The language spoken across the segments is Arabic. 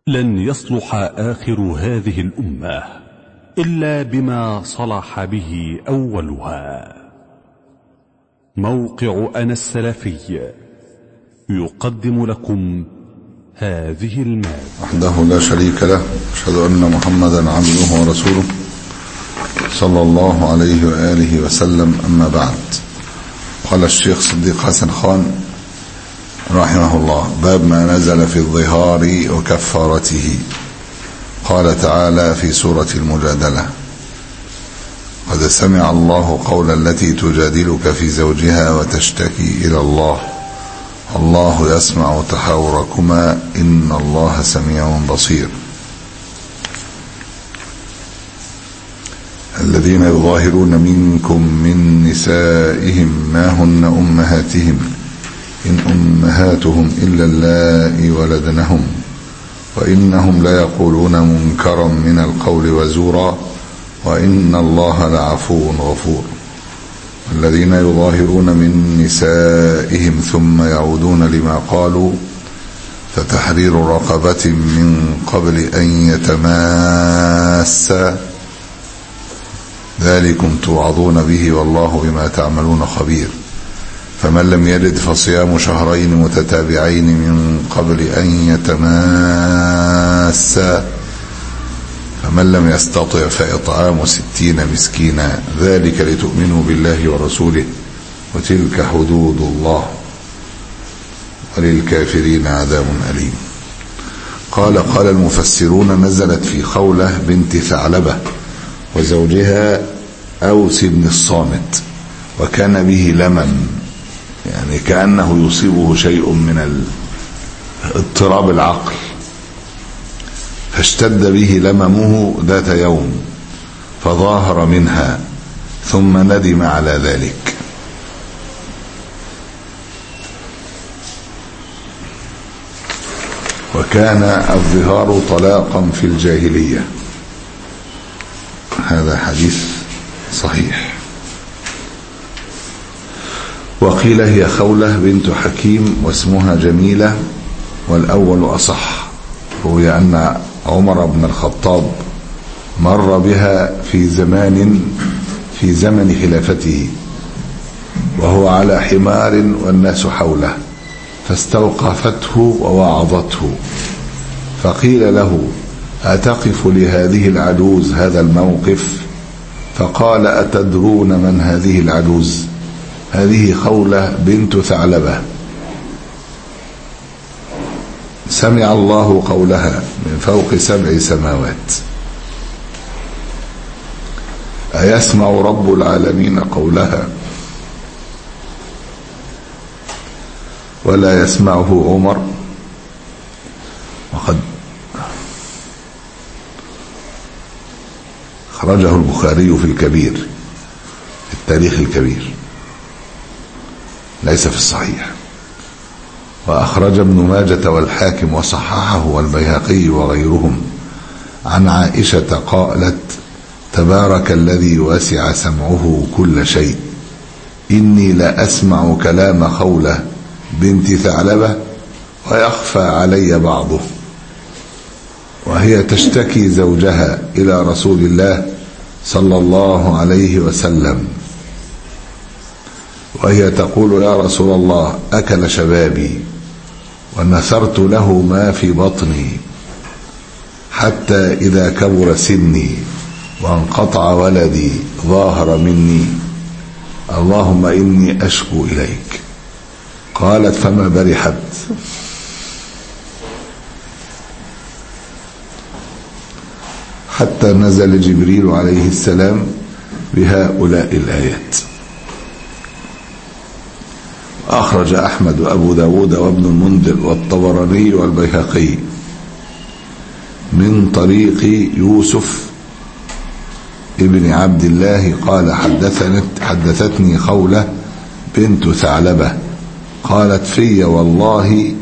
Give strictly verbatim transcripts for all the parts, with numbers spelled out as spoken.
لن يصلح آخر هذه الأمة إلا بما صلح به أولها. موقع أنا السلفي يقدم لكم هذه المادة. وحده لا شريك له، أشهد أن محمدا عبده ورسوله صلى الله عليه وآله وسلم. أما بعد، قال الشيخ صديق حسن خان رحمه الله: باب ما نزل في الظهار وكفارته. قال تعالى في سورة المجادلة: قد سمع الله قول التي تجادلك في زوجها وتشتكي إلى الله الله يسمع تحاوركما إن الله سميع بصير. الذين يظاهرون منكم من نسائهم ما هن أمهاتهم إن أمهاتهم إلا اللائي ولدنهم وإنهم ليقولون منكرا من القول وزورا وإن الله لعفو غفور. الذين يظاهرون من نسائهم ثم يعودون لما قالوا فتحرير رقبة من قبل أن يتماسا ذلكم توعظون به والله بما تعملون خبير. فمن لم يجد فصيام شهرين متتابعين من قبل أن يتماسا فمن لم يستطع فإطعام ستين مسكينا ذلك لتؤمنوا بالله ورسوله وتلك حدود الله وللكافرين عذاب أليم. قال قال المفسرون: نزلت في خولة بنت ثعلبة وزوجها أوس بن الصامت، وكان به لمم، يعني كأنه يصيبه شيء من اضطراب العقل، فاشتد به لممه ذات يوم فظاهر منها ثم ندم على ذلك. وكان الظهار طلاقا في الجاهلية. هذا حديث صحيح. وقيل هي خولة بنت حكيم واسمها جميلة، والأول أصح. روي أن عمر بن الخطاب مر بها في زمان في زمن خلافته وهو على حمار والناس حوله، فاستوقفته ووعظته، فقيل له: أتقف لهذه العجوز هذا الموقف؟ فقال: أتدرون من هذه العجوز؟ هذه خولة بنت ثعلبة، سمع الله قولها من فوق سبع سماوات. أيسمع رب العالمين قولها ولا يسمعه عمر؟ وقد خرجه البخاري في الكبير، في التاريخ الكبير، ليس في الصحيح. وأخرج ابن ماجة والحاكم وصححه والبيهقي وغيرهم عن عائشة قالت: تبارك الذي وسع سمعه كل شيء، إني لا أسمع كلام خولة بنت ثعلبة ويخفى علي بعضه، وهي تشتكي زوجها إلى رسول الله صلى الله عليه وسلم، وهي تقول: يا رسول الله، أكل شبابي ونثرت له ما في بطني حتى إذا كبر سني وانقطع ولدي ظاهر مني، اللهم إني أشكو إليك. قالت: فما برحت؟ حتى نزل جبريل عليه السلام بهؤلاء الآيات. أخرج أحمد وأبو داود وابن المنذر والطبراني والبيهقي من طريق يوسف ابن عبد الله قال: حدثتني خولة بنت ثعلبة قالت: في والله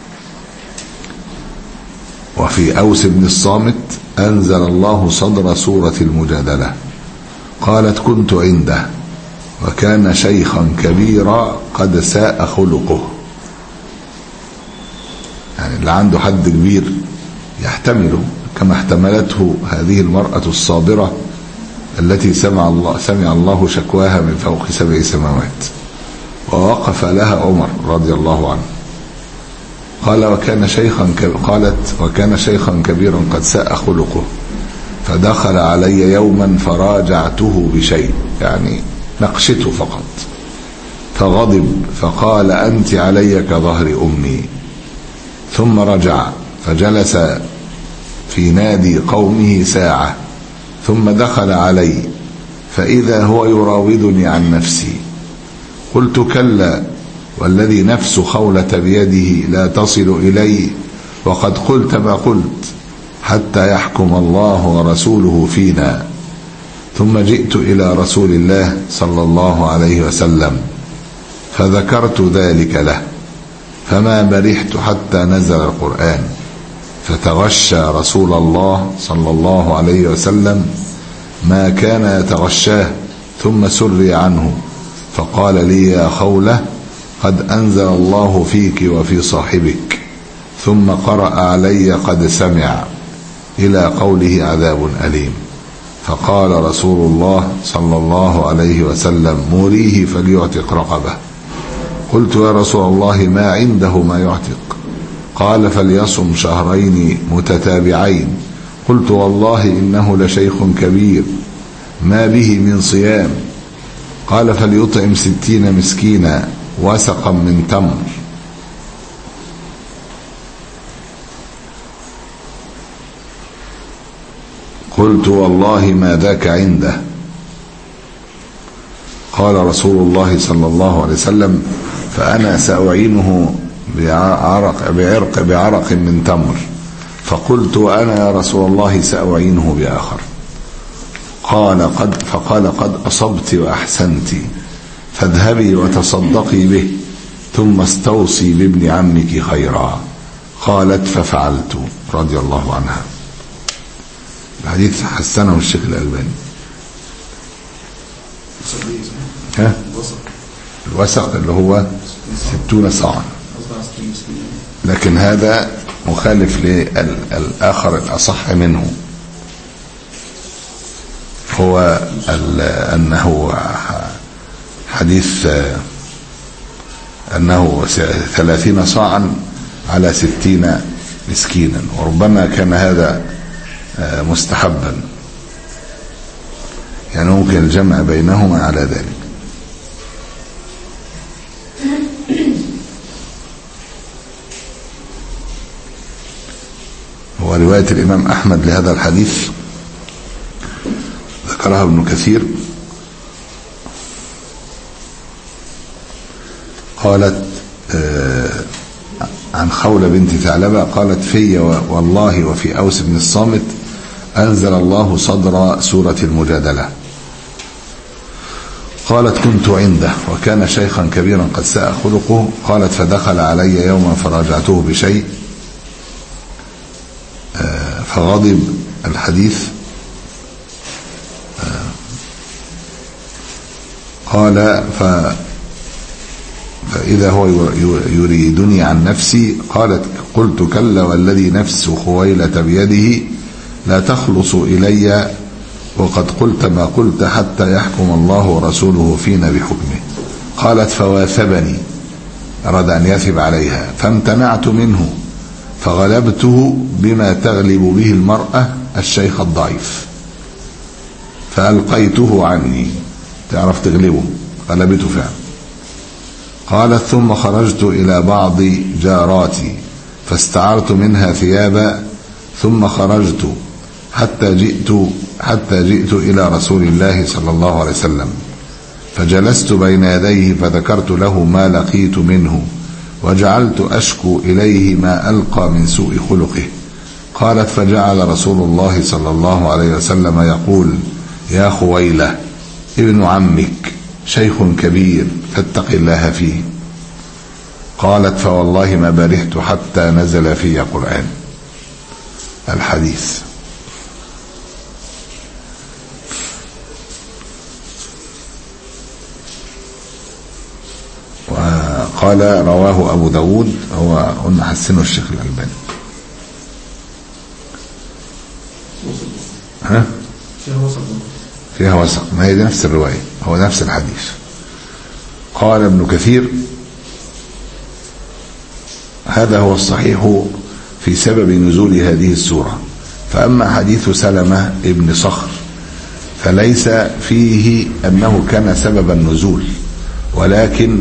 وفي أوس بن الصامت أنزل الله صدر سورة المجادلة. قالت: كنت عنده وكان شيخا كبيرا قد ساء خلقه. يعني اللي عنده حد كبير يحتمل كما احتملته هذه المرأة الصابرة التي سمع الله, سمع الله شكواها من فوق سبع سماوات، ووقف لها عمر رضي الله عنه. قال وكان شيخا قالت وكان شيخا كبيرا قد ساء خلقه، فدخل علي يوما فراجعته بشيء، يعني نقشته فقط، فغضب فقال أنت علي كظهر أمي، ثم رجع فجلس في نادي قومه ساعة، ثم دخل علي فإذا هو يراودني عن نفسي. قلت كلا والذي نفس خولة بيده لا تصل إلي، وقد قلت ما قلت حتى يحكم الله ورسوله فينا. ثم جئت إلى رسول الله صلى الله عليه وسلم فذكرت ذلك له، فما برحت حتى نزل القرآن، فتغشى رسول الله صلى الله عليه وسلم ما كان يتغشاه، ثم سري عنه فقال لي يا خولة قد أنزل الله فيك وفي صاحبك، ثم قرأ علي قد سمع إلى قوله عذاب أليم. فقال رسول الله صلى الله عليه وسلم مريه فليعتق رقبه. قلت يا رسول الله ما عنده ما يعتق؟ قال فليصم شهرين متتابعين. قلت والله إنه لشيخ كبير ما به من صيام. قال فليطعم ستين مسكينا وسقا من تمر. قلت والله ما ذاك عنده. قال رسول الله صلى الله عليه وسلم فأنا سأعينه بعرق, بعرق, بعرق من تمر. فقلت وأنا يا رسول الله سأعينه بآخر. قال قد فقال قد أصبت وأحسنت، فاذهبي وتصدقي به، ثم استوصي بابن عمك خيرا. قالت ففعلت رضي الله عنها. الحديث حسنه الشيخ الألباني. ها؟ الوسق اللي هو ستون صاعا، لكن هذا مخالف للآخر الأصح منه، هو أنه حديث أنه ثلاثين صاعا على ستين مسكينا، وربما كان هذا مستحبا، يعني ممكن الجمع بينهما على ذلك. هو رواية الإمام أحمد لهذا الحديث ذكرها ابن كثير، قالت عن خولة بنت ثعلبة قالت في والله وفي أوس بن الصامت أنزل الله صدر سورة المجادلة. قالت كنت عنده وكان شيخا كبيرا قد ساء خلقه. قالت فدخل علي يوما فراجعته بشيء فغضب. الحديث قال ف فإذا هو يريدني عن نفسي. قالت قلت كلا والذي نفس خويلة بيده لا تخلص إلي، وقد قلت ما قلت حتى يحكم الله ورسوله فينا بحكمه. قالت فواثبني، أراد أن يثب عليها، فامتنعت منه، فغلبته بما تغلب به المرأة الشيخ الضعيف، فألقيته عني. تعرف تغلبه، غلبته فعلا. قالت ثم خرجت إلى بعض جاراتي فاستعرت منها ثيابا، ثم خرجت حتى جئت حتى جئت إلى رسول الله صلى الله عليه وسلم، فجلست بين يديه فذكرت له ما لقيت منه، وجعلت أشكو إليه ما ألقى من سوء خلقه. قالت فجعل رسول الله صلى الله عليه وسلم يقول يا خويلة ابن عمك شيخ كبير فاتق الله فيه. قالت فوالله ما برحت حتى نزل في قرآن. الحديث. وقال رواه أبو داود، هو قلنا حسنه الشيخ الألباني. ها فيها وسق، ما هي دي نفس الرواية، هو نفس الحديث. قال ابن كثير: هذا هو الصحيح في سبب نزول هذه السورة. فأما حديث سلمة ابن صخر فليس فيه أنه كان سبب النزول، ولكن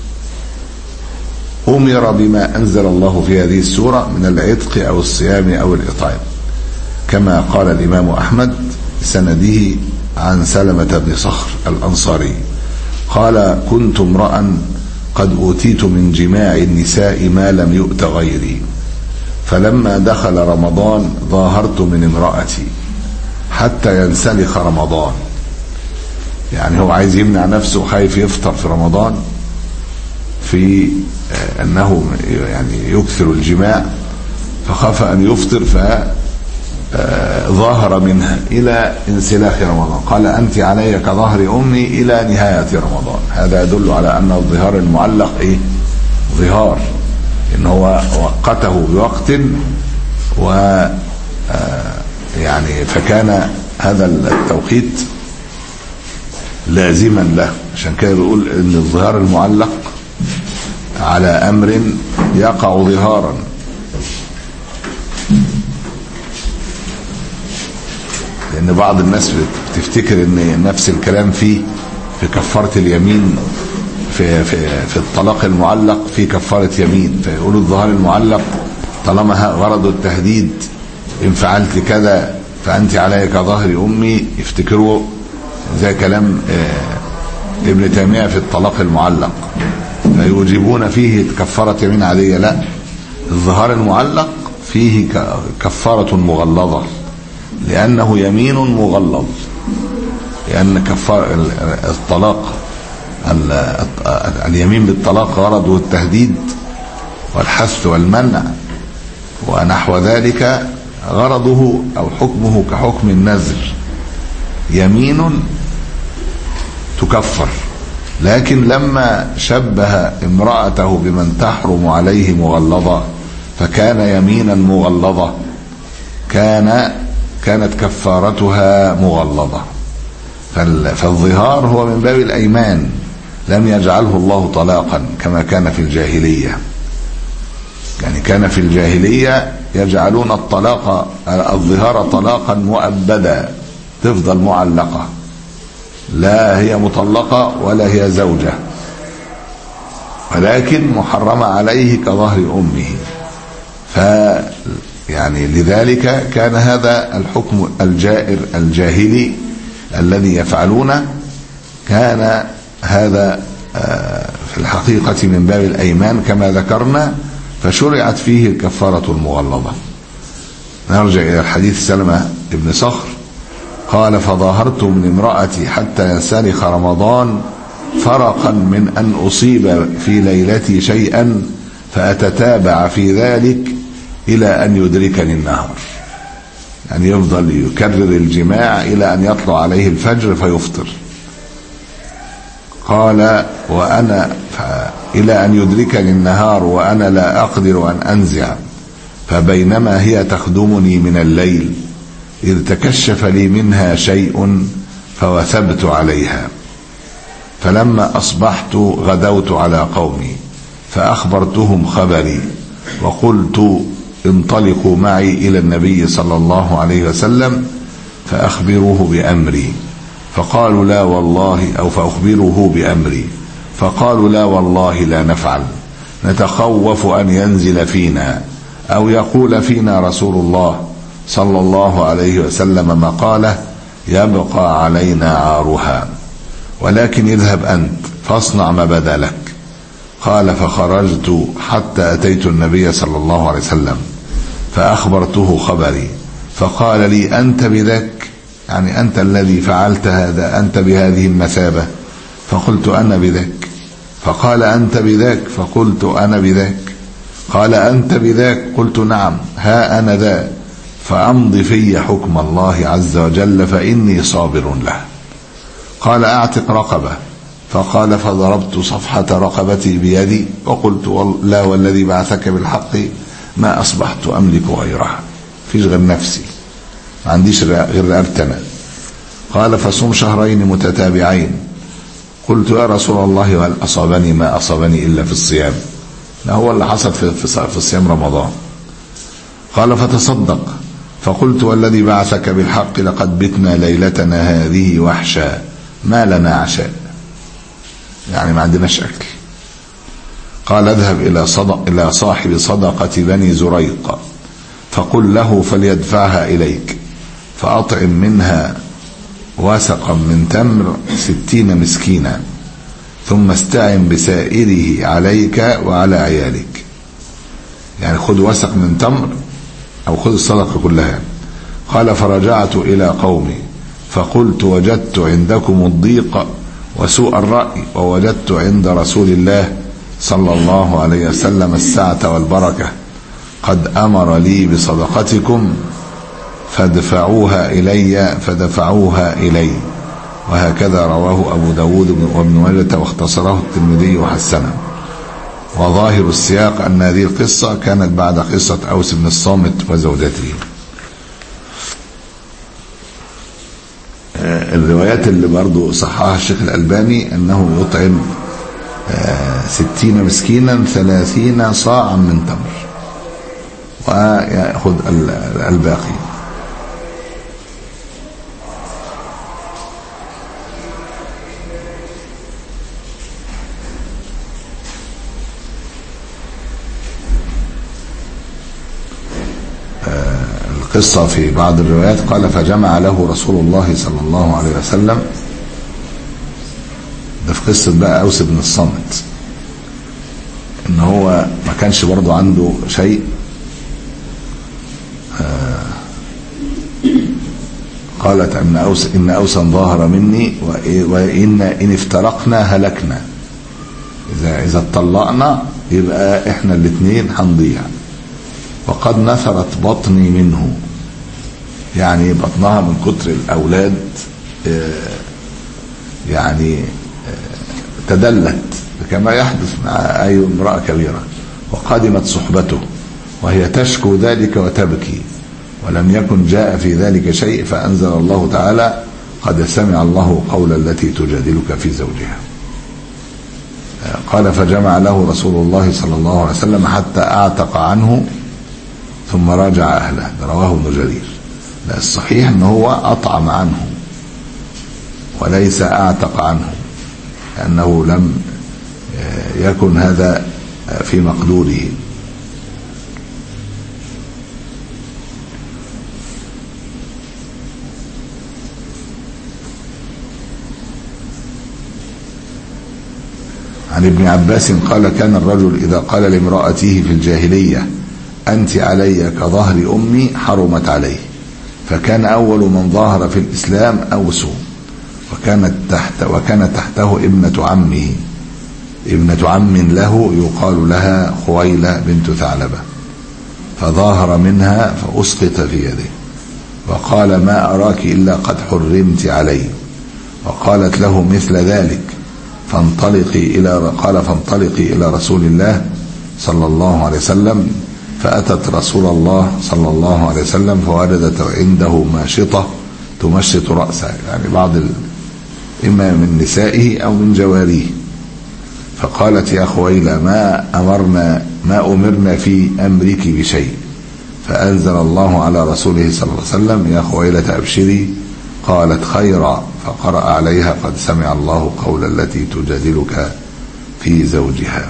أمر بما أنزل الله في هذه السورة من العتق أو الصيام أو الإطعام، كما قال الإمام أحمد سنده عن سلمة بن صخر الأنصاري قال: كنت امرأ قد أوتيت من جماع النساء ما لم يؤت غيري، فلما دخل رمضان ظاهرت من امرأتي حتى ينسلخ رمضان. يعني هو عايز يمنع نفسه، خايف يفطر في رمضان في أنه يعني يكثر الجماع، فخاف أن يفطر فظاهر منها إلى انسلاخ رمضان. قال: أنت علي كظهر أمي إلى نهاية رمضان. هذا يدل على أن الظهار المعلق إيه؟ ظهار، إن هو وقته بوقت، و يعني فكان هذا التوقيت لازما له. عشان كده بيقول إن الظهار المعلق على أمر يقع ظهارا، لأن بعض الناس بتفتكر إن نفس الكلام فيه في كفارة اليمين، في في في الطلاق المعلق في كفارة يمين، فيقولوا الظهار المعلق طالما غرض التهديد إن فعلت كذا فأنت علي كظهر أمي، يفتكروا زي كلام ابن تيمية في الطلاق المعلق، فيوجبون فيه كفارة يمين عادية. لا، الظهار المعلق فيه كفارة مغلظة، لأنه يمين مغلظ، لأن كفارة الطلاق اليمين بالطلاق غرضه التهديد والحث والمنع ونحو ذلك، غرضه أو حكمه كحكم النذر، يمين تكفر. لكن لما شبه امرأته بمن تحرم عليه مغلظة فكان يمينا مغلظة، كان كانت كفارتها مغلظة. فالظهار هو من باب الأيمان، لم يجعله الله طلاقا كما كان في الجاهلية. يعني كان في الجاهلية يجعلون الطلاق الظهار طلاقا مؤبدا، تفضل معلقة، لا هي مطلقة ولا هي زوجة، ولكن محرمة عليه كظهر أمه. ف يعني لذلك كان هذا الحكم الجائر الجاهلي الذي يفعلونه، كان هذا في الحقيقة من باب الأيمان كما ذكرنا، فشرعت فيه الكفارة المغلظة. نرجع إلى الحديث سلمة ابن صخر قال: فظاهرت من امرأتي حتى ينسلخ رمضان فرقا من أن أصيب في ليلتي شيئا فأتتابع في ذلك إلى أن يدركني النهار. يعني يفضل يكرر الجماع إلى أن يطلع عليه الفجر فيفطر. قال: وأنا إلى أن يدركني النهار وأنا لا أقدر أن أنزع، فبينما هي تخدمني من الليل إذ تكشف لي منها شيء فوثبت عليها، فلما أصبحت غدوت على قومي فأخبرتهم خبري وقلت: انطلقوا معي إلى النبي صلى الله عليه وسلم فأخبروه بأمري، فقالوا: لا والله، أو فأخبروه بأمري، فقالوا: لا والله لا نفعل، نتخوف أن ينزل فينا أو يقول فينا رسول الله صلى الله عليه وسلم مقالة يبقى علينا عارها، ولكن اذهب أنت فاصنع ما بدا لك. قال: فخرجت حتى أتيت النبي صلى الله عليه وسلم فأخبرته خبري، فقال لي: أنت بذاك، يعني أنت الذي فعلت هذا، أنت بهذه المثابة؟ فقلت: أنا بذاك. فقال: أنت بذاك؟ فقلت: أنا بذاك. قال: أنت بذاك؟ قلت: نعم، ها أنا ذا، فأمضي في حكم الله عز وجل فإني صابر له. قال: أعتق رقبة. فقال: فضربت صفحة رقبتي بيدي وقلت: لا والذي بعثك بالحق ما أصبحت أملك غيرها، فيش غير نفسي، ما عنديش غير رقبتنا. قال فصوم شهرين متتابعين. قلت يا رسول الله وهل أصابني ما أصابني إلا في الصيام؟ لا هو اللي حصل في, في, في صيام رمضان. قال فتصدق. فقلت والذي بعثك بالحق لقد بتنا ليلتنا هذه وحشا ما لنا عشاء، يعني ما عندناش أكل. قال اذهب إلى, صدق إلى صاحب صدقة بني زريق فقل له فليدفعها إليك فأطعم منها وسقا من تمر ستين مسكينا ثم استعن بسائره عليك وعلى عيالك. يعني خذ وسق من تمر أو خذ الصدقة كلها. قال فرجعت إلى قومي فقلت وجدت عندكم الضيق وسوء الرأي ووجدت عند رسول الله صلى الله عليه وسلم السعة والبركة قد أمر لي بصدقتكم فادفعوها إلي فدفعوها إلي. وهكذا رواه أبو داود وابن ماجه واختصره الترمذي وحسنه. وظاهر السياق أن هذه القصة كانت بعد قصة أوس بن الصامت وزوجته. الروايات اللي برضو صححها الشيخ الألباني أنه يطعم ستين مسكينا ثلاثين صاعا من تمر ويأخذ الباقي. القصة في بعض الروايات قال فجمع له رسول الله صلى الله عليه وسلم، ده في قصة بقى أوس بن الصامت، ان هو ما كانش برضو عنده شيء. قالت ان أوس ان أوسا ظاهر مني وإن إن افترقنا هلكنا، إذا إذا اتطلقنا يبقى إحنا الاثنين هنضيع. وقد نثرت بطني منه، يعني بطنها من كتر الأولاد يعني تدلت كما يحدث مع أي امرأة كبيرة. وقدمت صحبته وهي تشكو ذلك وتبكي، ولم يكن جاء في ذلك شيء، فأنزل الله تعالى قد سمع الله قول التي تجادلك في زوجها. قال فجمع له رسول الله صلى الله عليه وسلم حتى أعتق عنه ثم راجع أهله. رواه ابن جرير. لا الصحيح أنه هو أطعم عنه وليس أعتق عنه، لأنه لم يكن هذا في مقدوره. عن ابن عباس قال كان الرجل إذا قال لامرأته في الجاهلية أنت علي كظهر أمي حرمت عليه، فكان أول من ظاهر في الإسلام أوس، وكانت تحت وكان تحته ابنة عمه ابنة عم له يقال لها خويلة بنت ثعلبة، فظاهر منها فأسقط في يده وقال ما أراك إلا قد حرمت علي. وقالت له مثل ذلك فانطلقي إلى قال فانطلقي إلى رسول الله صلى الله عليه وسلم. فأتت رسول الله صلى الله عليه وسلم فوجدت عنده ماشطة تمشط رأسه، يعني بعض ال... إما من نسائه أو من جواريه. فقالت يا خويلة ما أمرنا ما أمرنا في أمرك بشيء، فأنزل الله على رسوله صلى الله عليه وسلم يا خويلة أبشري. قالت خيرا، فقرأ عليها قد سمع الله قول التي تجادلك في زوجها.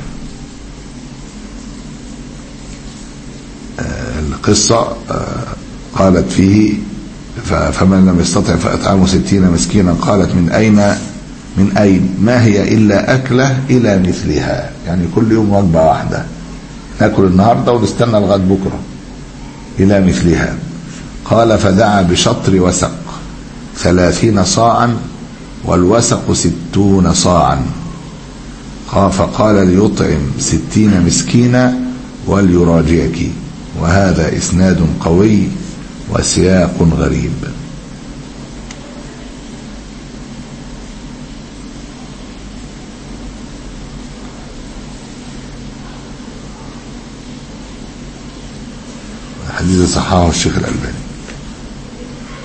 القصة قالت فيه فمن لم يستطع فأطعمه ستين مسكينا. قالت من أين من أين ما هي إلا أكلة إلى مثلها، يعني كل يوم وجبة واحدة، ناكل النهاردة ونستنى لغاية بكرة إلى مثلها. قال فدعا بشطر وسق ثلاثين صاعا والوسق ستون صاعا، فقال ليطعم ستين مسكينا وليراجعك. وهذا إسناد قوي وسياق غريب. الحديث صححه الشيخ الألباني.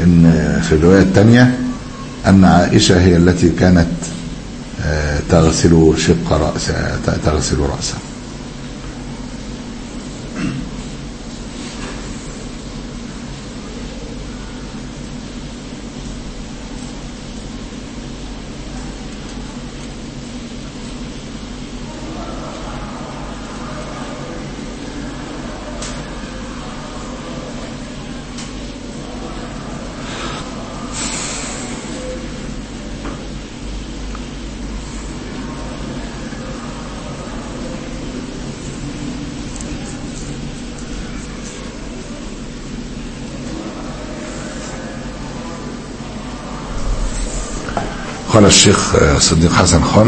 إن في الرواية الثانية أن عائشة هي التي كانت تغسل شق رأسها تغسل رأسها. قال الشيخ صديق حسن خان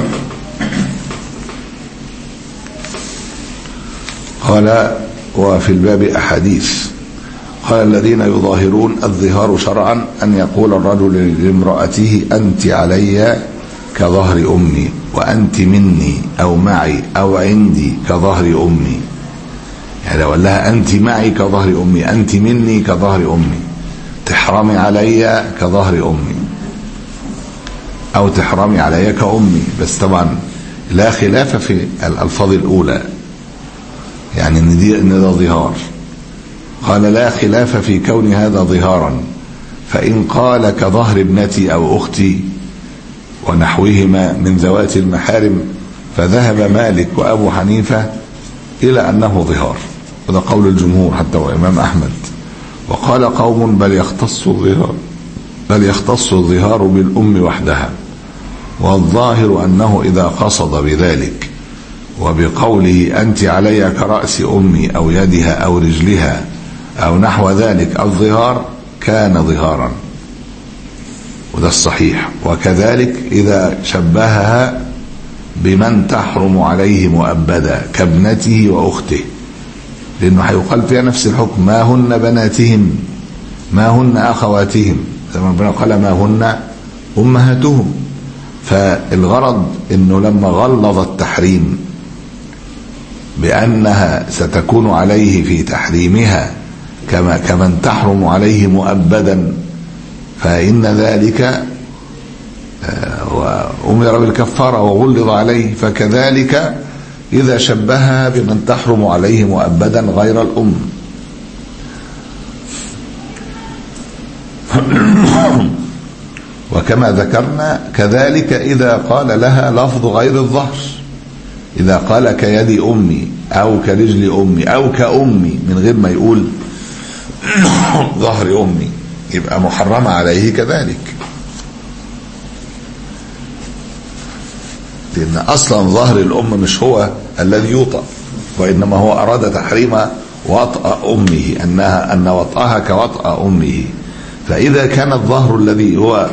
قال وفي الباب أحاديث. قال الذين يظاهرون الظهار شرعا أن يقول الرجل لامرأته أنت علي كظهر أمي وأنت مني أو معي أو عندي كظهر أمي. يعني لو قال لها أنت معي كظهر أمي أنت مني كظهر أمي تحرمي علي كظهر أمي أو تحرمي علي كأمي. بس طبعا لا خلاف في الألفاظ الأولى يعني إن دي إن ده ظهار. قال لا خلاف في كون هذا ظهارا فإن قال كظهر ابنتي أو أختي ونحوهما من ذوات المحارم فذهب مالك وأبو حنيفة إلى أنه ظهار وده قول الجمهور حتى وإمام أحمد. وقال قوم بل يختص الظهار بل يختص الظهار بالأم وحدها والظاهر أنه إذا قصد بذلك وبقوله أنت علي كرأس أمي أو يدها أو رجلها أو نحو ذلك الظهار كان ظهارا وده الصحيح. وكذلك إذا شبهها بمن تحرم عليه مؤبدا كابنته وأخته لأنه هيقال فيها نفس الحكم ما هن بناتهم ما هن أخواتهم زي ما ربنا قال ما هن أمهاتهم. فالغرض أنه لما غلظ التحريم بأنها ستكون عليه في تحريمها كما كمن تحرم عليه مؤبدا فإن ذلك وأمر بالكفارة وغلظ عليه. فكذلك إذا شبهها بمن تحرم عليه مؤبدا غير الأم. وكما ذكرنا كذلك إذا قال لها لفظ غير الظهر إذا قال كيد أمي أو كرجل أمي أو كأمي من غير ما يقول ظهر أمي يبقى محرم عليه كذلك لأن أصلا ظهر الأم مش هو الذي يوطأ وإنما هو أراد تحريم وطأ أمه أنها أن وطأها كوطأ أمه. فإذا كان الظهر الذي هو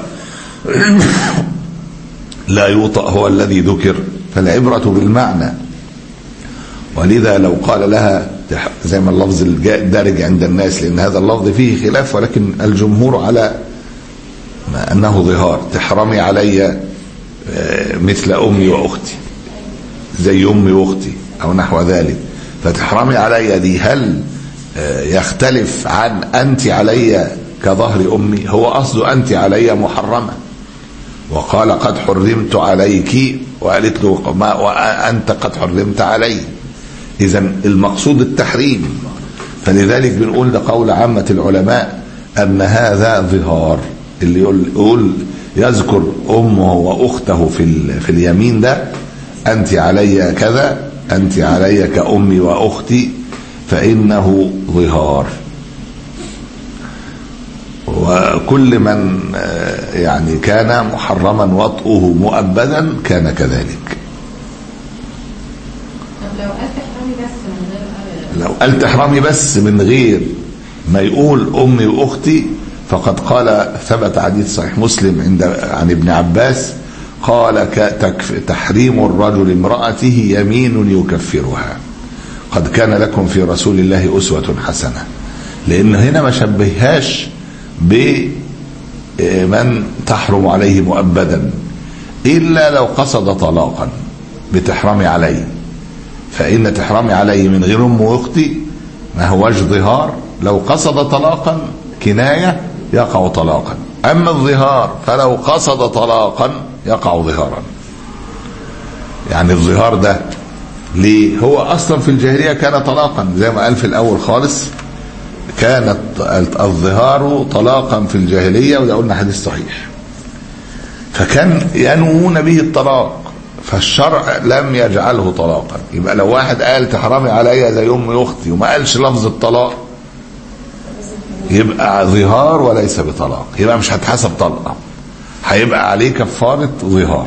لا يوطأ هو الذي ذكر فالعبرة بالمعنى. ولذا لو قال لها زي ما اللفظ الدارج عند الناس لأن هذا اللفظ فيه خلاف ولكن الجمهور على أنه ظهار تحرمي علي مثل أمي وأختي زي أمي وأختي أو نحو ذلك فتحرمي علي دي هل يختلف عن أنت علي كظهر أمي؟ هو أصل أنت علي محرمة وقال قد حرمت عليك وقالت له ما وأنت قد حرمت علي. إذن المقصود التحريم. فلذلك بنقول ده قول عامة العلماء أن هذا ظهار اللي يقول يذكر أمه وأخته في في اليمين ده أنت علي كذا أنت علي كأمي وأختي فإنه ظهار. وكل من يعني كان محرما وطئه مؤبدا كان كذلك. لو قال تحرمي بس من غير لو قال تحرمي بس من غير ما يقول أمي وأختي فقد قال ثبت حديث صحيح مسلم عند عن ابن عباس قال تحريم الرجل امرأته يمين يكفرها قد كان لكم في رسول الله أسوة حسنة. لأن هنا ما شبههاش بمن تحرم عليه مؤبدا إلا لو قصد طلاقا بتحرمي عليه فإن تحرمي عليه من غير أم وأختي ما هوش ظهار. لو قصد طلاقا كناية يقع طلاقا. أما الظهار فلو قصد طلاقا يقع ظهارا. يعني الظهار ده ليه؟ هو أصلا في الجاهلية كان طلاقا، زي ما قال في الأول خالص كانت الظهار طلاقا في الجاهلية، وده قلنا حديث صحيح. فكان ينوون به الطلاق، فالشرع لم يجعله طلاقا. يبقى لو واحد قال تحرمي عليا زي أمي أختي وما قالش لفظ الطلاق يبقى ظهار وليس بطلاق، يبقى مش هتحسب طلقة، هيبقى عليه كفارة ظهار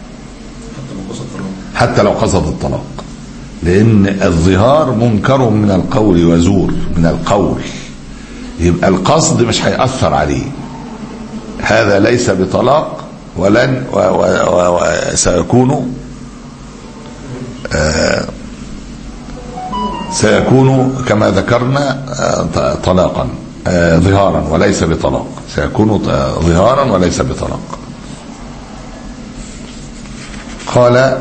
حتى لو قصد الطلاق، لأن الظهار منكر من القول وزور من القول، يبقى القصد مش هيأثر عليه. هذا ليس بطلاق ولن وسيكون آه سيكون كما ذكرنا آه طلاقا آه ظهارا وليس بطلاق، سيكون ظهارا وليس بطلاق. قال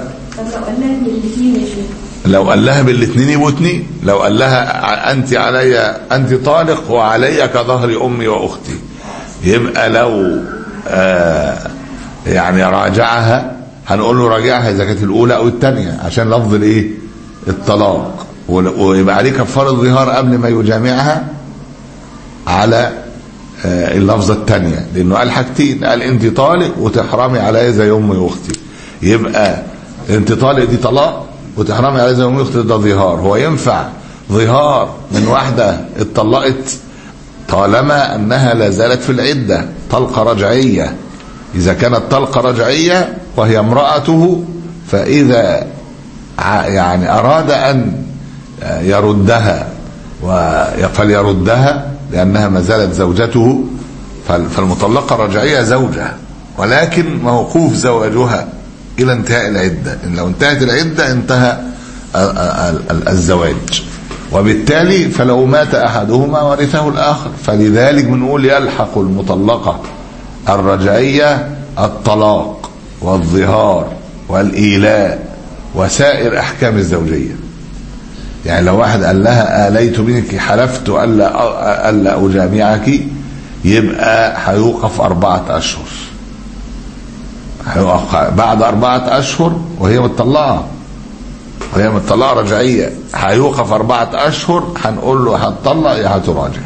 لو قال لها بالاثنين يبقوا اتنين. لو قال لها انت علي انت طالق وعلي كظهر امي واختي، يبقى لو آه يعني راجعها هنقول له راجعها اذا كانت الاولى او الثانيه عشان لفظ الايه الطلاق، ويبقى عليه كفاره الظهار قبل ما يجامعها على آه اللفظه الثانيه، لانه قال حاجتين، قال انت طالق وتحرمي علي زي امي واختي. يبقى انت طالق دي طلاق وتحرمي علي زي امي واختي ده ظهار. هو ينفع ظهار من واحده اتطلقت طالما انها لا زالت في العده طلقه رجعيه؟ إذا كانت طلقة رجعية وهي امرأته، فإذا يعني أراد أن يردها فليردها لأنها ما زالت زوجته، فالمطلقة الرجعية زوجة ولكن موقوف زواجها إلى انتهاء العدة. إن لو انتهت العدة انتهى الزواج، وبالتالي فلو مات أحدهما ورثه الآخر. فلذلك بنقول يلحق المطلقة الرجعية الطلاق والظهار والإيلاء وسائر أحكام الزوجية. يعني لو واحد قال لها آليت منك حلفت ألا ألا أجامعك، يبقى هيوقف أربعة أشهر، هيوقف بعد أربعة أشهر وهي مطلقة وهي مطلقة رجعية، هيوقف أربعة أشهر، هنقول له هتطلق يا هتراجع.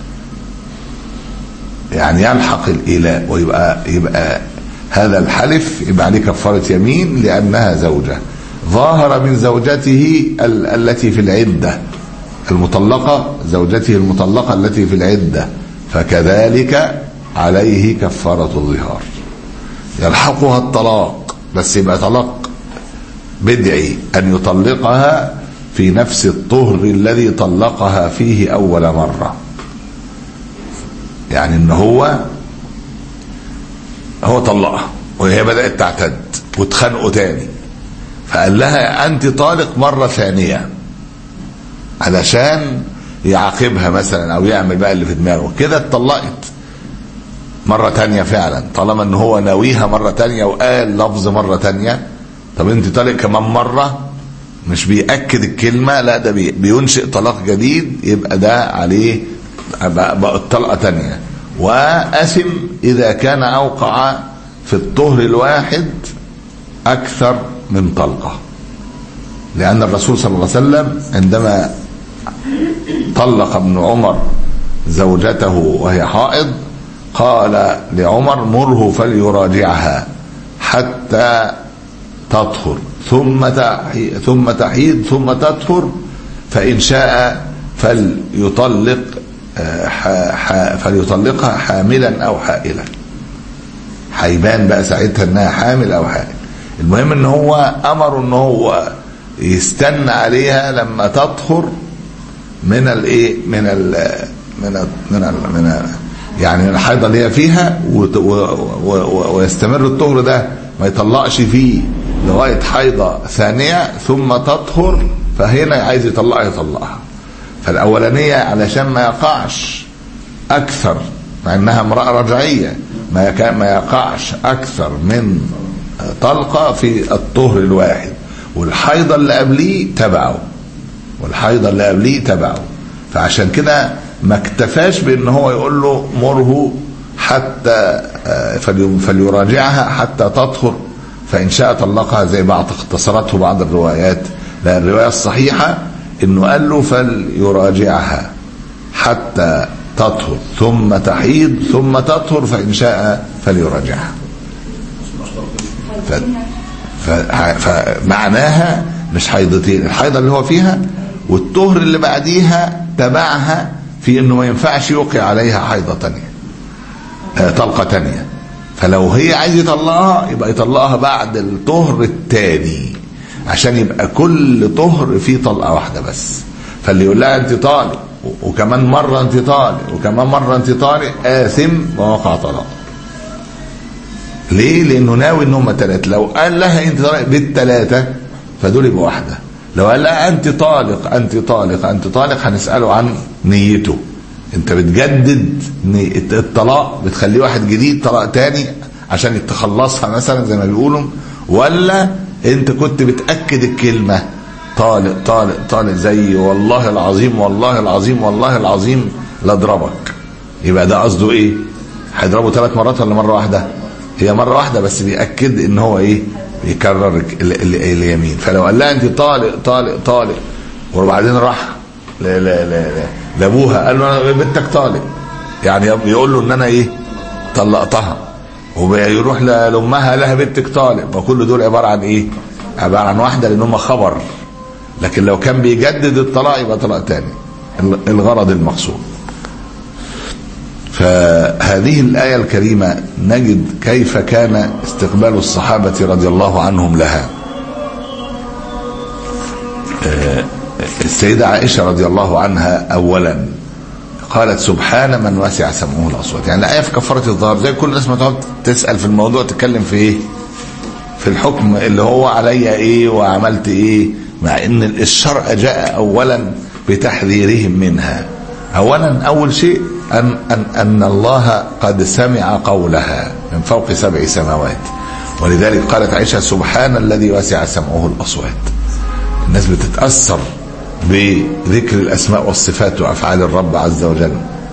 يعني يلحق الإيلاء، ويبقى يبقى هذا الحلف يبقى عليه كفارة يمين لأنها زوجة ظاهر من زوجته ال- التي في العدة، المطلقة زوجته المطلقة التي في العدة، فكذلك عليه كفارة الظهار. يلحقها الطلاق، بس يبقى طلاق بدعي، أن يطلقها في نفس الطهر الذي طلقها فيه أول مرة. يعني ان هو هو طلقها وهي بدأت تعتد وتخنقه تاني، فقال لها انت طالق مرة ثانية علشان يعاقبها مثلا او يعمل بقى اللي في دماغه كده. اتطلقت مرة تانية فعلا طالما ان هو ناويها مرة تانية وقال لفظ مرة تانية. طب انت طالق كمان مرة، مش بيأكد الكلمة، لا ده بينشئ طلاق جديد، يبقى ده عليه بقى الطلقة تانية. وأثم إذا كان أوقع في الطهر الواحد أكثر من طلقة، لأن الرسول صلى الله عليه وسلم عندما طلق ابن عمر زوجته وهي حائض قال لعمر مره فليراجعها حتى تطهر ثم ثم تحيض ثم تطهر، فإن شاء فليطلق فليطلقها حاملا او حائلا. هيبان بقى ساعتها انها حامل او حائل. المهم ان هو امر ان هو يستنى عليها لما تطهر من الايه من ال من ال من ال من ال يعني الحيضه اللي هي فيها، ويستمر الطهر ده ما يطلقش فيه لغايه حيضه ثانيه ثم تطهر، فهنا عايز يطلقها يطلقها. فالاولانيه علشان ما يقعش اكثر، مع انها امراه رجعيه، ما ما يقعش اكثر من طلقه في الطهر الواحد، والحيضه اللي قبليه تبعه والحيضه اللي قبليه تبعه. فعشان كده ما اكتفاش بان هو يقول له مره حتى فليراجعها حتى تطهر فإن شاء طلقها زي بعض اختصرته بعض الروايات. لا، الرواية الصحيحة انه قال له فليراجعها حتى تطهر ثم تحيض ثم تطهر فإن شاء فليراجعها. ف... ف... فمعناها مش حيضتين، الحيضة اللي هو فيها والطهر اللي بعديها تبعها في انه ما ينفعش يوقع عليها حيضة تانية آه طلقة تانية. فلو هي عايز يطلقها يبقى يطلقها بعد الطهر التاني عشان يبقى كل طهر فيه طلقة واحدة بس. فاللي يقول لها انت طالق وكمان مرة انت طالق وكمان مرة انت طالق آثم ووقع طلاق. ليه؟ لانه ناوي ان هم ثلاثة. لو قال لها انت طالق بالثلاثة فدول يبقى واحدة. لو قال لها انت طالق انت طالق انت طالق هنسأله عن نيته. انت بتجدد الطلاق بتخليه واحد جديد طلاق تاني عشان تخلصها مثلا زي ما بيقولوا، ولا انت كنت بتأكد الكلمة طالق طالق طالق زي والله العظيم والله العظيم والله العظيم لا اضربك. يبقى ده قصده ايه؟ هيضربه ثلاث مرات ولا مرة واحدة؟ هي مرة واحدة بس بيأكد ان هو ايه؟ بيكرر اليمين. فلو قال لها انت طالق طالق طالق وبعدين راح لا لا لا لا لابوها قال له انا بنتك طالق، يعني يقول له ان انا ايه؟ طلقتها. ويروح لامها لها بنتك طالق. وكل دول عباره عن ايه؟ عباره عن واحده لان هم خبر. لكن لو كان بيجدد الطلاق يبقى طلاق تاني الغرض المقصود. فهذه الآية الكريمة نجد كيف كان استقبال الصحابة رضي الله عنهم لها. السيدة عائشة رضي الله عنها أولا قالت سبحان من وسع سمعه الأصوات. يعني الآية في كفارة الظهر زي كل الناس ما تقعد تسأل في الموضوع تتكلم في إيه؟ في الحكم اللي هو عليا إيه وعملت إيه، مع إن الشرع جاء أولا بتحذيرهم منها. أولا أول شيء أن, أن, أن الله قد سمع قولها من فوق سبع سماوات. ولذلك قالت عائشة سبحان الذي وسع سمعه الأصوات. الناس بتتأثر بذكر الأسماء والصفات وأفعال الرب عز وجل.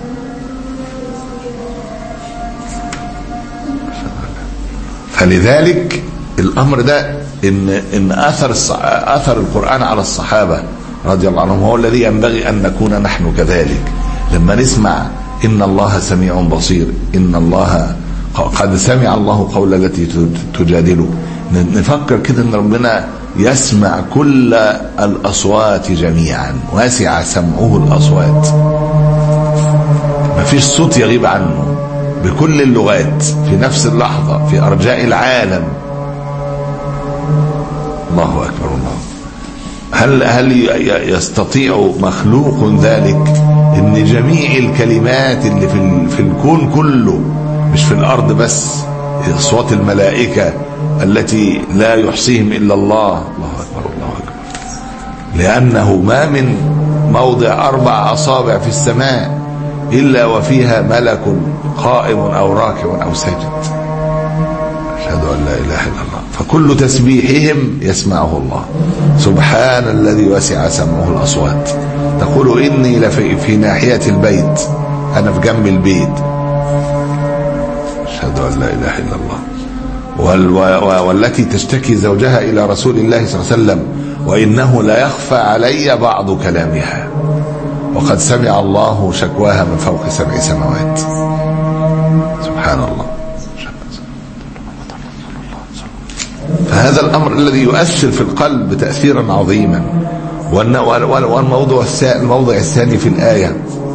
فلذلك الأمر ده إن إن أثر أثر القرآن على الصحابة رضي الله عنهم هو الذي ينبغي أن نكون نحن كذلك. لما نسمع إن الله سميع بصير، إن الله قد سمع الله قول التي تجادله، نفكر كده إن ربنا يسمع كل الأصوات جميعا، واسع سمعه الأصوات، ما فيش صوت يغيب عنه بكل اللغات في نفس اللحظة في أرجاء العالم. الله أكبر الله. هل هل يستطيع مخلوق ذلك؟ إن جميع الكلمات اللي في في الكون كله مش في الأرض بس، أصوات الملائكة التي لا يحصيهم إلا الله. الله أكبر الله أكبر. لأنه ما من موضع أربع أصابع في السماء إلا وفيها ملك قائم أو راكع أو ساجد. أشهد أن لا إله إلا الله. فكل تسبيحهم يسمعه الله. سبحان الذي وسع سمعه الأصوات. تقول إني لفي في ناحية البيت، أنا في جنب البيت، أشهد أن لا إله إلا الله. والتي تشتكي زوجها إلى رسول الله صلى الله عليه وسلم وإنه لا يخفى علي بعض كلامها، وقد سمع الله شكواها من فوق سبع سماوات. سبحان الله. فهذا الأمر الذي يؤثر في القلب تأثيرا عظيما. والموضوع الموضع الثاني في الآية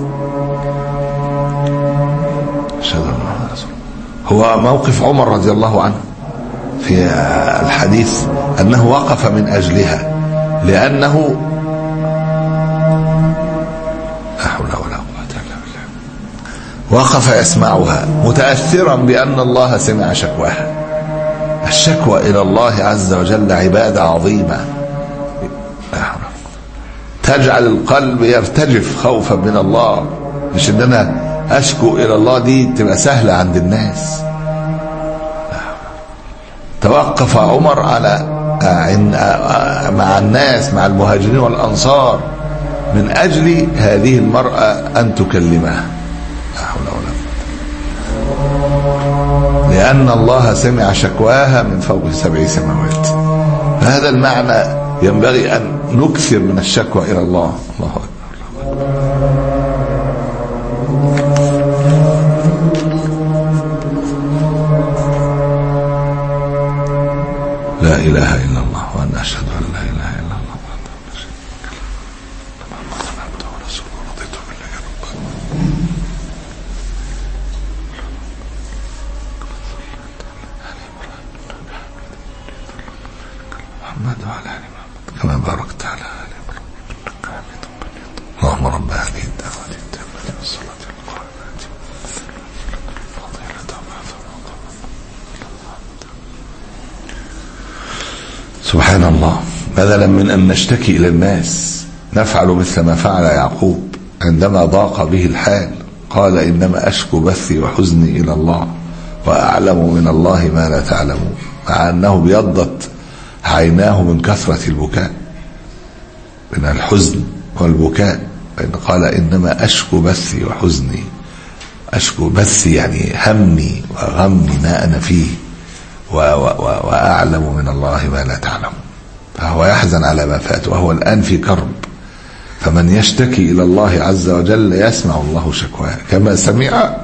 هو موقف عمر رضي الله عنه في الحديث أنه وقف من أجلها، لأنه لا حول ولا قوة إلا بالله وقف يسمعها متأثرا بأن الله سمع شكواها. الشكوى إلى الله عز وجل عبادة عظيمة تجعل القلب يرتجف خوفا من الله. مش ان انا اشكو الى الله دي تبقى سهلة عند الناس. توقف عمر على مع الناس، مع المهاجرين والانصار، من أجل هذه المرأة أن تكلمها، لا حول ولا قوة، لأن الله سمع شكواها من فوق سبع سماوات. فهذا المعنى ينبغي أن نكثر من الشكوى إلى الله. الله أكبر. لا إله إلا الله وأنا أشهد أن لا إله إلا الله محمد عبده ورسوله رضيت بالله ربا. محمد وعلى آل محمد كما باركت على آل إبراهيم إنك حميد مجيد. اللهم رب هذه الدعوة التامة والصلاة القائمة فضيلة سبحان الله. بدلا من أن نشتكي إلى الناس نفعل مثل ما فعل يعقوب عندما ضاق به الحال، قال إنما أشكو بثي وحزني إلى الله وأعلم من الله ما لا تعلمون، مع أنه بيضت عيناه من كثرة البكاء، من الحزن والبكاء. قال إنما أشكو بثي وحزني، أشكو بثي يعني همي وغمي ما أنا فيه، وأعلم من الله ما لا تعلم. فهو يحزن على ما فات وهو الآن في كرب. فمن يشتكي إلى الله عز وجل يسمع الله شكواه، كما سمع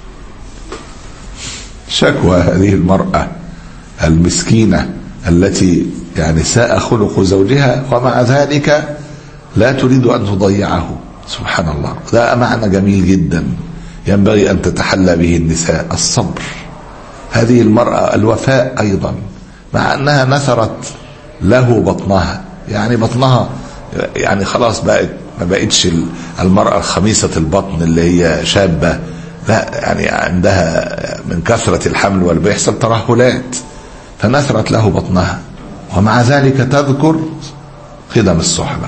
شكوى هذه المرأة المسكينة التي يعني ساء خلق زوجها ومع ذلك لا تريد أن تضيعه. سبحان الله. ده معنى جميل جدا ينبغي أن تتحلى به النساء، الصبر. هذه المرأة الوفاء أيضا، مع أنها نثرت له بطنها، يعني بطنها يعني خلاص بقت ما بقتش المرأة الخميسة البطن اللي هي شابة، لا، يعني عندها من كثرة الحمل والبيحصل ترهلات، فنثرت له بطنها، ومع ذلك تذكر قدم الصحبة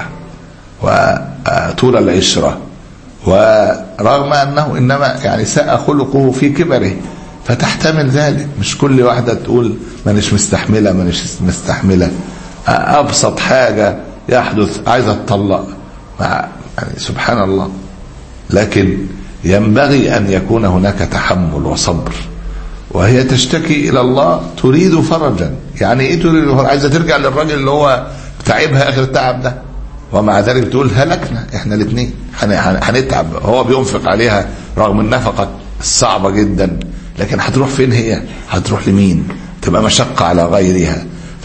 وطول العشرة، ورغم أنه إنما يعني ساء خلقه في كبره فتحتمل ذلك. مش كل واحدة تقول مانيش مستحملة مانيش مستحملة، أبسط حاجة يحدث عايزة تطلق، مع يعني سبحان الله. لكن ينبغي أن يكون هناك تحمل وصبر، وهي تشتكي إلى الله تريد فرجا. يعني إيه تريد؟ عايزة ترجع للراجل اللي هو تعبها آخر التعب ده، ومع ذلك بتقول هلكنا إحنا الاثنين، هنتعب. هو بينفق عليها رغم النفقة الصعبة جدا، لكن هتروح فين هي؟ هتروح لمين؟ تبقى مشقة على غيرها.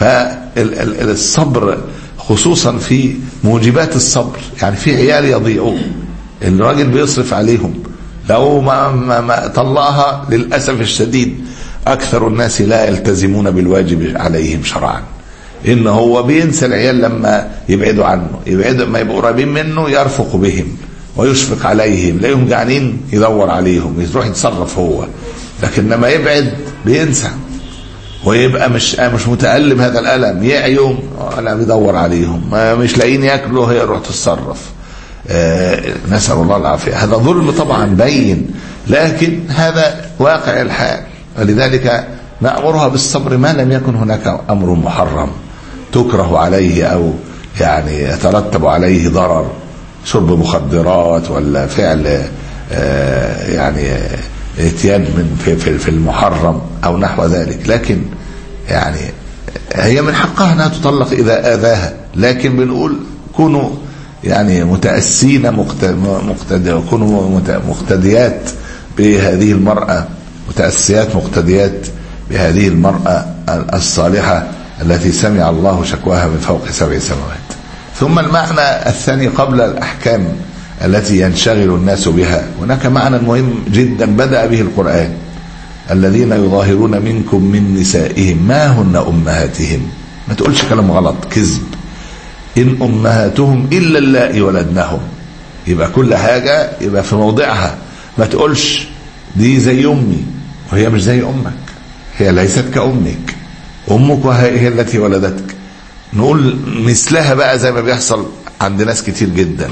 فالصبر خصوصا في موجبات الصبر، يعني في عيال يضيعون الراجل بيصرف عليهم، لو ما, ما, ما طلقها للأسف الشديد أكثر الناس لا يلتزمون بالواجب عليهم شرعا. إن هو بينسى العيال لما يبعدوا عنه، يبعدوا ما يبقوا قريبين منه يرفق بهم ويشفق عليهم، لاقيهم جعانين يدور عليهم، يروح يتصرف هو. لكن لما يبعد بينسى ويبقى مش مش متألم هذا الألم، يعيهم ولا بيدور عليهم، مش لاقيين ياكلوا هي يروح تتصرف. آه نسأل الله العافية. هذا ظلم طبعا بين، لكن هذا واقع الحال، ولذلك نأمرها بالصبر ما لم يكن هناك أمر محرم تكره عليه أو يعني يترتب عليه ضرر، شرب مخدرات ولا فعل آه يعني اتيان من في, في, في المحرم أو نحو ذلك. لكن يعني هي من حقها أنها تطلق إذا آذاها، لكن بنقول كونوا يعني متأسين مقتديات، كونوا مقتديات بهذه المرأة، متأسيات مقتديات بهذه المرأة الصالحة التي سمع الله شكواها من فوق سبع سماوات. ثم المعنى الثاني قبل الأحكام التي ينشغل الناس بها، هناك معنى مهم جدا بدأ به القرآن: الذين يظاهرون منكم من نسائهم ما هن أمهاتهم. ما تقولش كلام غلط، كذب. إن أمهاتهم إلا اللائي ولدنهم، يبقى كل حاجة يبقى في موضعها. ما تقولش دي زي أمي وهي مش زي أمك، هي ليست كأمك، أمك وهي التي ولدتك. نقول مثلها بقى زي ما بيحصل عند ناس كتير جدا،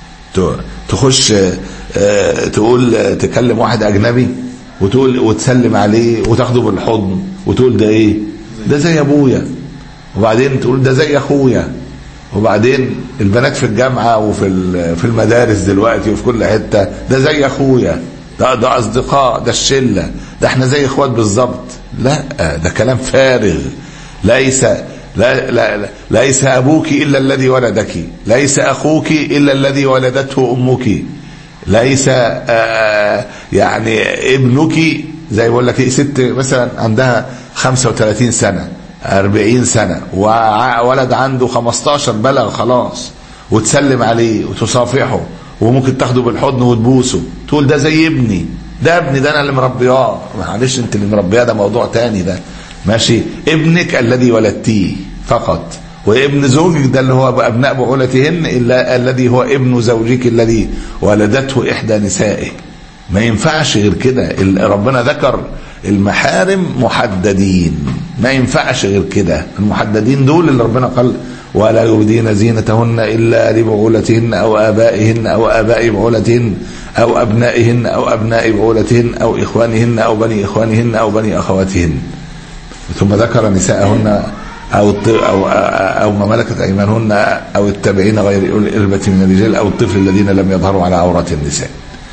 تخش تقول تكلم واحد أجنبي وتقول وتسلم عليه وتاخده بالحضن وتقول ده إيه؟ ده زي أبويا، وبعدين تقول ده زي أخويا، وبعدين البنات في الجامعة وفي في المدارس دلوقتي وفي كل حتة، ده زي اخويا، ده ده اصدقاء، ده الشلة، ده احنا زي اخوات بالظبط. لا، ده كلام فارغ. ليس لا لا لا ليس ابوك الا الذي ولدك، ليس اخوك الا الذي ولدته امك، ليس آه يعني ابنك زي بقول لك ايه، ست مثلا عندها خمسة وثلاثين سنة أربعين سنة وولد عنده خمستاشر بلغ خلاص، وتسلم عليه وتصافحه وممكن تاخده بالحضن وتبوسه، تقول ده زي ابني، ده ابني، ده انا اللي مربياه. معلش، انت اللي مربياه ده موضوع تاني، ده ماشي. ابنك الذي ولدتيه فقط، وابن زوجك ده اللي هو ابناء بعولتهن الا الذي هو ابن زوجك الذي ولدته احدى نسائه. ما ينفعش غير كده. ربنا ذكر المحارم محددين، ما ينفعش غير كده. المحددين دول اللي ربنا قال ولا يبدين زينتهن الا لبعولتهن او ابائهن او اباء بعولتهن او ابنائهن او ابناء بعولتهن او اخوانهن او بني اخوانهن او بني اخواتهن. ثم ذكر نساءهن او او او ما ملكت ايمانهن او التابعين غير اولي الاربه من الرجال او الطفل الذين لم يظهروا على عورات النساء.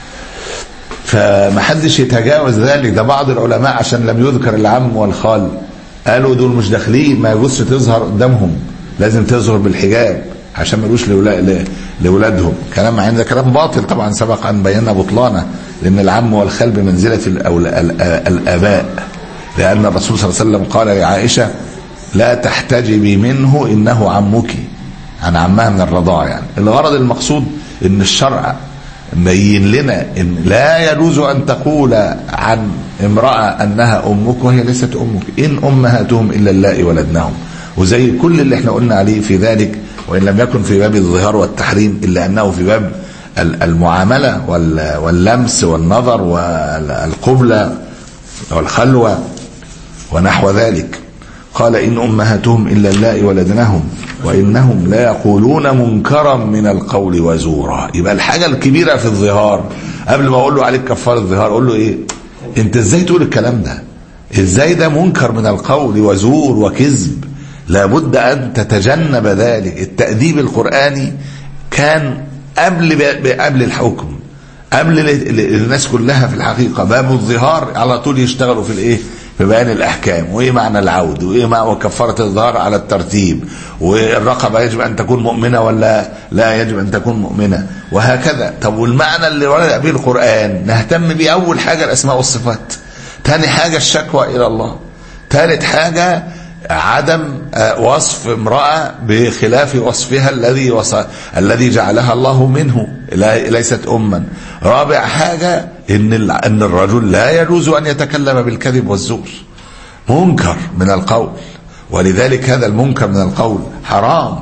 فما حدش يتجاوز ذلك. ده بعض العلماء عشان لم يذكر العم والخال قالوا دول مش داخلين، ما يجوزش تظهر قدامهم، لازم تظهر بالحجاب عشان ما يقولوش لاولادهم. كلام مع ان ده كلام باطل طبعا، سبق ان بينا بطلانه، لان العم والخال بمنزله الاباء، لان الرسول صلى الله عليه وسلم قال لعائشه لا تحتجبي منه انه عمك، عن عمها من الرضاعه. يعني الغرض المقصود ان الشرع مبين لنا ان لا يجوز ان تقول عن امراه انها امك وهي ليست امك، ان امهاتهم الا اللائي ولدنهم. وزي كل اللي احنا قلنا عليه في ذلك، وان لم يكن في باب الظهار والتحريم الا انه في باب المعامله واللمس والنظر والقبله والخلوه ونحو ذلك. قال إن أمهاتهم إلا اللائي ولدنهم وإنهم لا يقولون منكرا من القول وزورا. يبقى الحاجة الكبيرة في الظهار، قبل ما أقول له عليك كفارة الظهار، أقول له إيه؟ أنت إزاي تقول الكلام ده؟ إزاي ده منكر من القول وزور وكذب؟ لابد أن تتجنب ذلك. التأديب القرآني كان قبل قبل الحكم، قبل الناس كلها في الحقيقة. باب الظهار على طول يشتغلوا في الإيه؟ في بيان الأحكام، وإيه معنى العود، وإيه معنى وكفارة الظهار على الترتيب، والرقبة يجب أن تكون مؤمنة ولا لا يجب أن تكون مؤمنة، وهكذا. طب والمعنى اللي ورد به القرآن نهتم بيه. أول حاجة الأسماء والصفات، ثاني حاجة الشكوى إلى الله، ثالث حاجة عدم وصف امرأة بخلاف وصفها الذي وصف الذي جعلها الله منه ليست أما. رابع حاجة إن أن الرجل لا يجوز أن يتكلم بالكذب والزور، منكر من القول، ولذلك هذا المنكر من القول حرام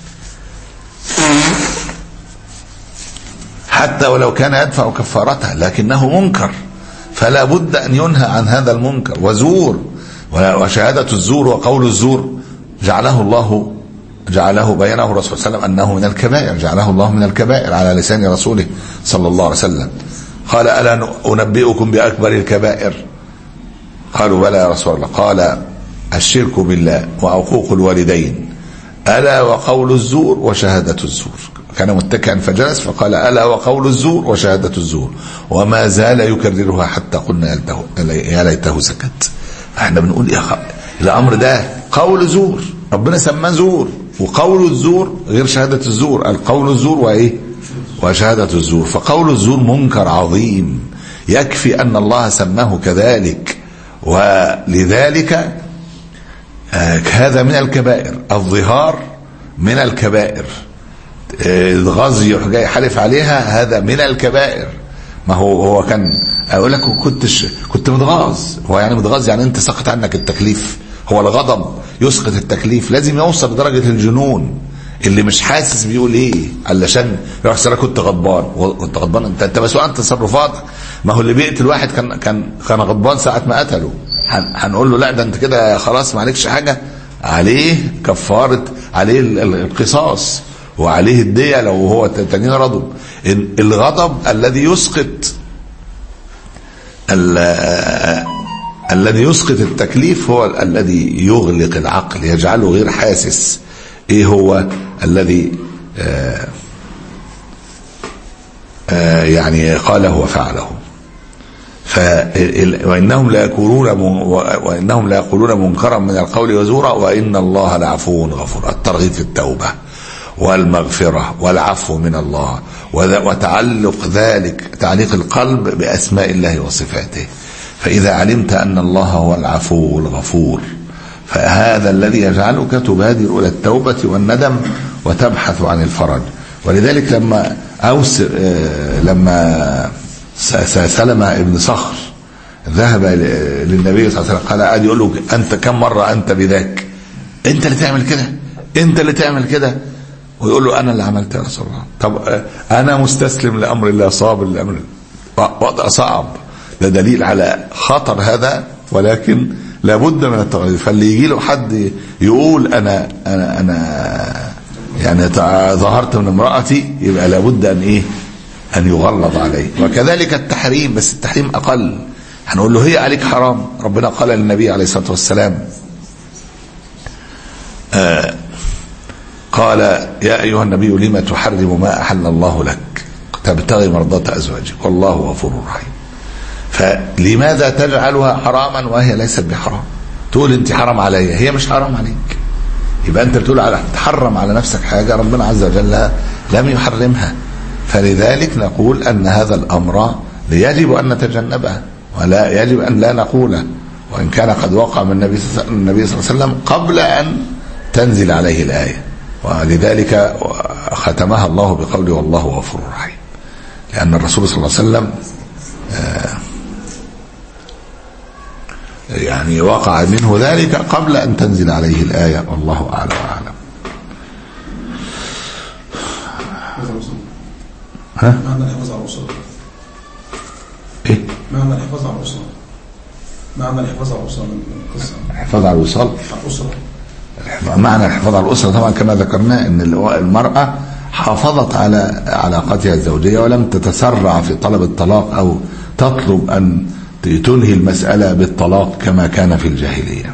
حتى ولو كان يدفع كفارته، لكنه منكر، فلا بد أن ينهى عن هذا المنكر. وزور وشهادة الزور وقول الزور جعله الله جعله بينه الرسول صلى الله عليه وسلم أنه من الكبائر، جعله الله من الكبائر على لسان رسوله صلى الله عليه وسلم. قال ألا أنبئكم بأكبر الكبائر؟ قالوا بلى يا رسول الله. قال الشرك بالله وعقوق الوالدين، ألا وقول الزور وشهادة الزور. كان متكئا فجلس فقال ألا وقول الزور وشهادة الزور، وما زال يكررها حتى قلنا يا ليته سكت. احنا بنقول يا خ... الامر ده قول زور، ربنا سماه زور، وقول الزور غير شهادة الزور. القول الزور وايه؟ وشهادة الزور. فقول الزور منكر عظيم، يكفي ان الله سماه كذلك، ولذلك آه هذا من الكبائر. الظهار من الكبائر، آه الغزي جاي حلف عليها، هذا من الكبائر. ما هو هو كان اقول لك كنتش كنت متغاظ، هو يعني متغاظ يعني انت سقط عنك التكليف. هو الغضب يسقط التكليف، لازم يوصل لدرجه الجنون اللي مش حاسس بيقول ايه، علشان يروح سرك كنت غضبان. كنت غضبان انت انت مسؤول عن تصرفاتك. ما هو اللي بيقتل واحد كان كان كان غضبان ساعه ما قتله، هنقول له لا ده انت كده خلاص ما عليكش حاجه، عليه كفاره، عليه القصاص وعليه الدية لو هو التانيين رضوا. الغضب الذي يسقط الذي يسقط التكليف هو الذي يغلق العقل، يجعله غير حاسس. ايه هو الذي آآ آآ يعني قاله وفعله. وإنهم لا يقولون وإنهم لا يقولون منكرا من القول وزورا وإن الله لعفو غفور. الترغيب في التوبة والمغفرة والعفو من الله، وتعلق ذلك تعليق القلب بأسماء الله وصفاته. فإذا علمت أن الله هو العفو الغفور فهذا الذي يجعلك تبادر إلى التوبة والندم وتبحث عن الفرج. ولذلك لما أوس لما سلمة ابن صخر ذهب للنبي صلى الله عليه وسلم قال قال يقول له أنت كم مرة أنت بذاك، أنت اللي تعمل كده، أنت اللي تعمل كده، ويقول له أنا اللي عملت يا رسول الله. طب أنا مستسلم لأمر الله صابر لأمر الله. وضع صعب، ده دليل على خطر هذا، ولكن لابد من التغيير. فاللي يجي له حد يقول أنا أنا أنا يعني ظهرت من امرأتي يبقى لابد أن إيه أن يغلظ عليه. وكذلك التحريم، بس التحريم أقل. هنقول له هي عليك حرام. ربنا قال للنبي عليه الصلاة والسلام آه قال يا أيها النبي لما تحرم ما أحل الله لك تبتغي مرضات أزواجك والله غفور رحيم. فلماذا تجعلها حراما وهي ليست بحرام؟ تقول انت حرام عليها، هي مش حرام عليك. يبقى انت بتقول على تحرم على نفسك حاجة ربنا عز وجل لم يحرمها. فلذلك نقول أن هذا الأمر يجب أن نتجنبه ولا يجب أن لا نقوله، وإن كان قد وقع من النبي صلى الله عليه وسلم قبل أن تنزل عليه الآية. ولذلك ختمها الله بقوله والله غفور رحيم، لأن الرسول صلى الله عليه وسلم يعني وقع منه ذلك قبل أن تنزل عليه الآية، والله أعلى وأعلم. ها؟ معنى الحفاظ على الأسرة إيه؟ معنى الحفاظ على الأسرة معنى الحفاظ على الأسرة من القصة الحفاظ على الوصال. الأسرة معنى الحفاظ على الأسرة طبعا كما ذكرنا أن المرأة حافظت على علاقتها الزوجية ولم تتسرع في طلب الطلاق أو تطلب أن تنهي المسألة بالطلاق كما كان في الجاهلية.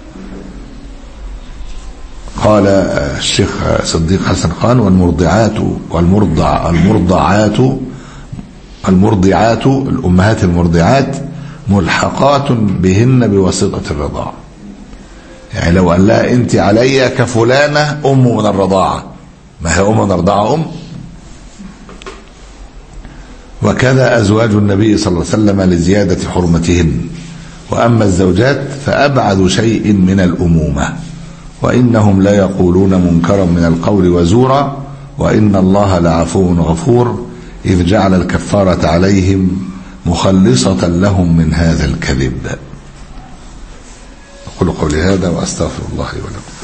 قال الشيخ صديق حسن خان والمرضعات والمرضع المرضعات المرضعات الأمهات المرضعات ملحقات بهن بواسطة الرضاعة. يعني لو قال لها انت علي كفلانة أم من الرضاعة، ما هي أم من الرضاعة أم. وكذا أزواج النبي صلى الله عليه وسلم لزيادة حرمتهن. وأما الزوجات فأبعد شيء من الأمومة، وإنهم لا يقولون منكرا من القول وزورا وإن الله لعفو غفور إذ جعل الكفارة عليهم مخلصة لهم من هذا الكذب. أقول قولي هذا وأستغفر الله لي ولكم.